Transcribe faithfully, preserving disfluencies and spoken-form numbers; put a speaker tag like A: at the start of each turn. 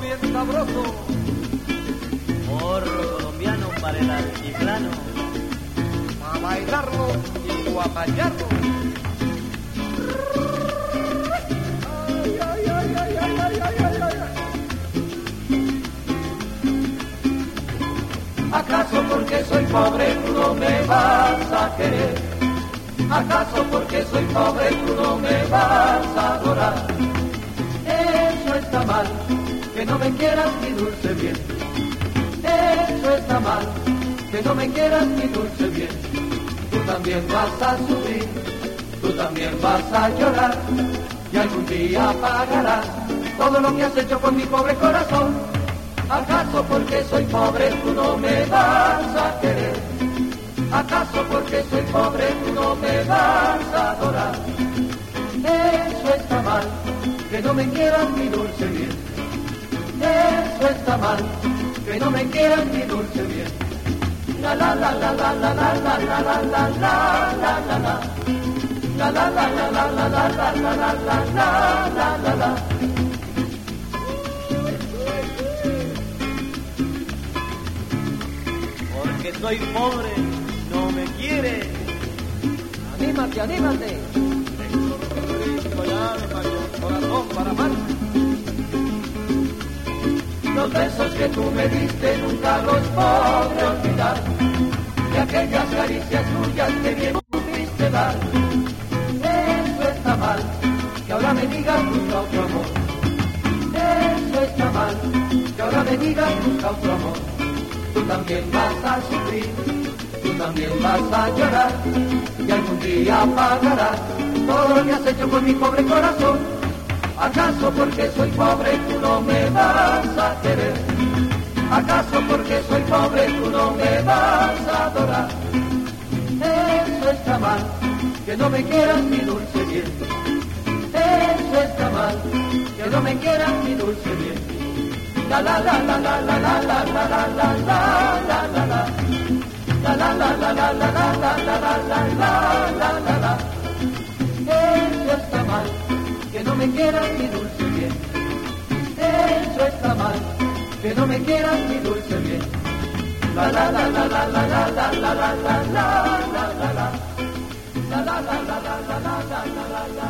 A: bien sabroso.
B: Morro colombiano para el altiplano.
A: A bailarlo y guapallarlo. Ay, ay, ay, ay, ay, ay, ay, ay, ay.
C: ¿Acaso porque soy pobre tú no me vas a querer? ¿Acaso porque soy pobre tú no me vas a adorar? Eso está mal, que no me quieras mi dulce bien. Eso está mal, que no me quieras mi dulce bien. Tú también vas a sufrir, tú también vas a llorar, y algún día pagarás todo lo que has hecho con mi pobre corazón. ¿Acaso porque soy pobre tú no me vas a querer? ¿Acaso porque soy pobre tú no me vas a adorar? Eso está mal, que no me quieras mi dulce bien. Eso está mal, que no me quieras mi dulce bien. La la la la la la la la la la la la la la. La la la la la la la la la la la la la la.
B: Porque soy pobre, no me quiere.
A: Anímate, anímate.
B: Tengo ya corazón para amar.
C: Los besos que tú me diste nunca los podré olvidar, y aquellas caricias tuyas que bien pudiste dar. Eso está mal, que ahora me digas busca otro amor. Eso está mal, que ahora me digas busca otro amor. Tú también vas a sufrir, tú también vas a llorar, y algún día pagarás todo lo que has hecho con mi pobre corazón. ¿Acaso porque soy pobre tú no me vas a querer? ¿Acaso porque soy pobre tú no me vas a adorar? Eso está mal, que no me quieras mi dulce bien. Eso está mal, que no me quieras mi dulce bien. La la la la la la la la la la la la la la. La la la la la la la la la la la la la la. Eso está mal, que no me quieras mi dulce bien. Eso está mal, que no me quieras mi dulce bien. La la la la la la la la la la la la la la. La la la la la la la la la la.